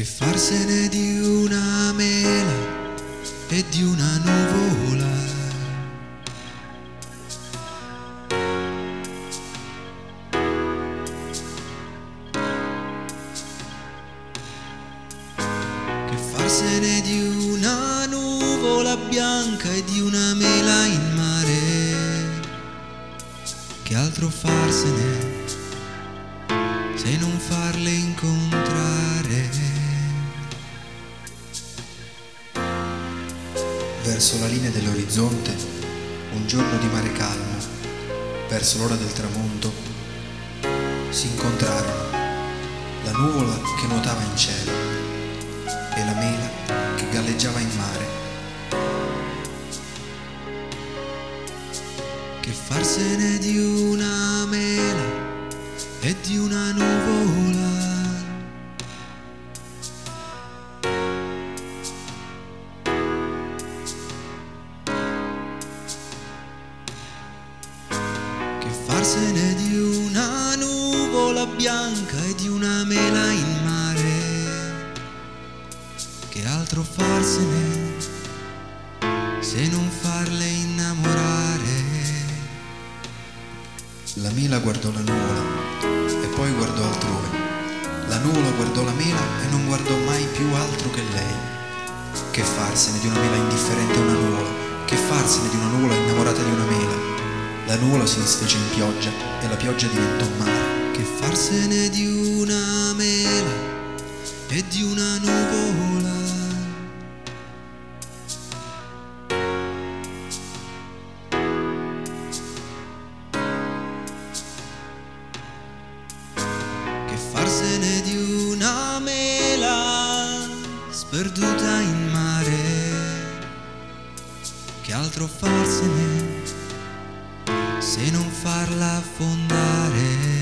Che farsene di una mela e di una nuvola. Che farsene di una nuvola bianca e di una mela in mare. Che altro farsene se non farle incontrare. Verso la linea dell'orizzonte, un giorno di mare calmo, verso l'ora del tramonto, si incontrarono la nuvola che nuotava in cielo e la mela che galleggiava in mare. Che farsene di una mela e di una nuvola. Che farsene di una nuvola bianca e di una mela in mare. Che altro farsene se non farle innamorare. La mela guardò la nuvola e poi guardò altrove. La nuvola guardò la mela e non guardò mai più altro che lei. Che farsene di una mela indifferente a una nuvola? Che farsene di una nuvola innamorata di una mela? La nuvola si disfece in pioggia e la pioggia diventò mare. Che farsene di una mela e di una nuvola. Che farsene di una mela sperduta in mare. Che altro farsene se non farla affondare.